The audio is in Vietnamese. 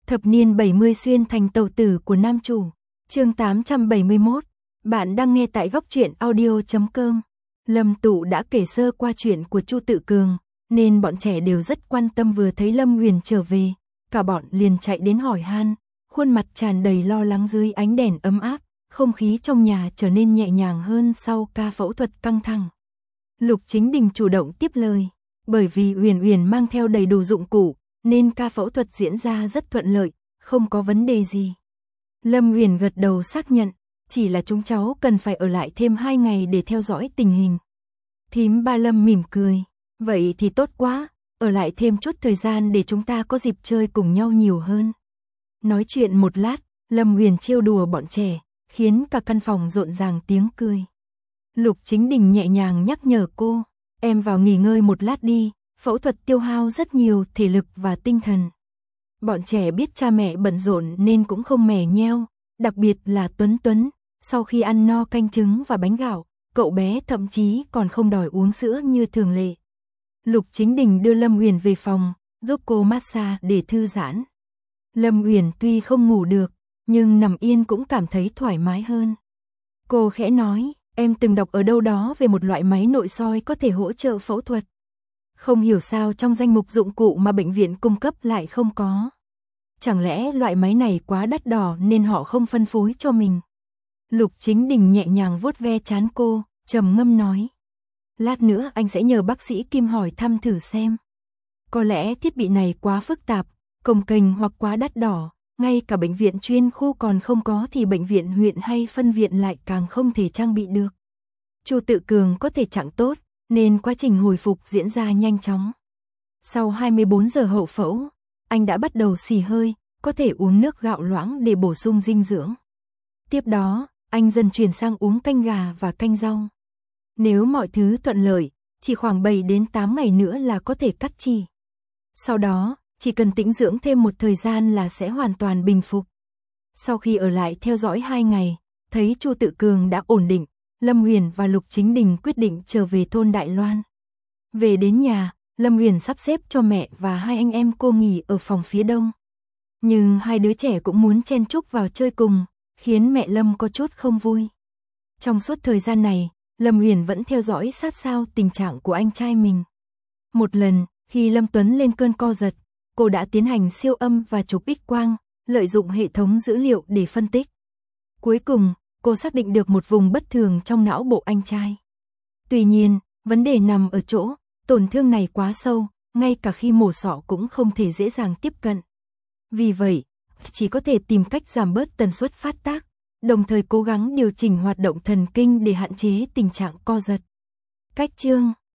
Thập niên 70 xuyên thành tàu tử của nam chủ. Chương 871. Bạn đang nghe tại goctruyện.audio.com. Lâm Tụ đã kể sơ qua chuyện của Chu Tự Cường, nên bọn trẻ đều rất quan tâm. Vừa thấy Lâm Huyền trở về, cả bọn liền chạy đến hỏi han, khuôn mặt tràn đầy lo lắng dưới ánh đèn ấm áp. Không khí trong nhà trở nên nhẹ nhàng hơn sau ca phẫu thuật căng thẳng. Lục Chính Đình chủ động tiếp lời, bởi vì Huyền Huyền mang theo đầy đủ dụng cụ, nên ca phẫu thuật diễn ra rất thuận lợi, không có vấn đề gì. Lâm Huyền gật đầu xác nhận, chỉ là chúng cháu cần phải ở lại thêm 2 ngày để theo dõi tình hình. Thím Ba Lâm mỉm cười, vậy thì tốt quá, ở lại thêm chút thời gian để chúng ta có dịp chơi cùng nhau nhiều hơn. Nói chuyện một lát, Lâm Huyền trêu đùa bọn trẻ, khiến cả căn phòng rộn ràng tiếng cười. Lục Chính Đình nhẹ nhàng nhắc nhở cô, em vào nghỉ ngơi một lát đi, phẫu thuật tiêu hao rất nhiều thể lực và tinh thần. Bọn trẻ biết cha mẹ bận rộn nên cũng không mè nheo, đặc biệt là Tuấn Tuấn, sau khi ăn no canh trứng và bánh gạo, cậu bé thậm chí còn không đòi uống sữa như thường lệ. Lục Chính Đình đưa Lâm Huyền về phòng, giúp cô massage để thư giãn. Lâm Huyền tuy không ngủ được, nhưng nằm yên cũng cảm thấy thoải mái hơn. Cô khẽ nói, em từng đọc ở đâu đó về một loại máy nội soi có thể hỗ trợ phẫu thuật. Không hiểu sao trong danh mục dụng cụ mà bệnh viện cung cấp lại không có. Chẳng lẽ loại máy này quá đắt đỏ nên họ không phân phối cho mình? Lục Chính Đình nhẹ nhàng vuốt ve trán cô, trầm ngâm nói. Lát nữa anh sẽ nhờ bác sĩ Kim hỏi thăm thử xem. Có lẽ thiết bị này quá phức tạp, cồng kềnh hoặc quá đắt đỏ, ngay cả bệnh viện chuyên khu còn không có thì bệnh viện huyện hay phân viện lại càng không thể trang bị được. Chu Tự Cường có thể trạng tốt, nên quá trình hồi phục diễn ra nhanh chóng. Sau 24 giờ hậu phẫu, anh đã bắt đầu xì hơi, có thể uống nước gạo loãng để bổ sung dinh dưỡng. Tiếp đó, anh dần chuyển sang uống canh gà và canh rau. Nếu mọi thứ thuận lợi, chỉ khoảng 7 đến 8 ngày nữa là có thể cắt chi. Sau đó, chỉ cần tĩnh dưỡng thêm một thời gian là sẽ hoàn toàn bình phục. Sau khi ở lại theo dõi 2 ngày, thấy Chu Tự Cường đã ổn định, Lâm Huyền và Lục Chính Đình quyết định trở về thôn Đại Loan. Về đến nhà, Lâm Huyền sắp xếp cho mẹ và 2 anh em cô nghỉ ở phòng phía đông. Nhưng 2 đứa trẻ cũng muốn chen chúc vào chơi cùng, khiến mẹ Lâm có chút không vui. Trong suốt thời gian này, Lâm Huyền vẫn theo dõi sát sao tình trạng của anh trai mình. Một lần, khi Lâm Tuấn lên cơn co giật, cô đã tiến hành siêu âm và chụp X-quang, lợi dụng hệ thống dữ liệu để phân tích. Cuối cùng, cô xác định được một vùng bất thường trong não bộ anh trai. Tuy nhiên, vấn đề nằm ở chỗ, tổn thương này quá sâu, ngay cả khi mổ xọ cũng không thể dễ dàng tiếp cận. Vì vậy, chỉ có thể tìm cách giảm bớt tần suất phát tác, đồng thời cố gắng điều chỉnh hoạt động thần kinh để hạn chế tình trạng co giật. Cách chương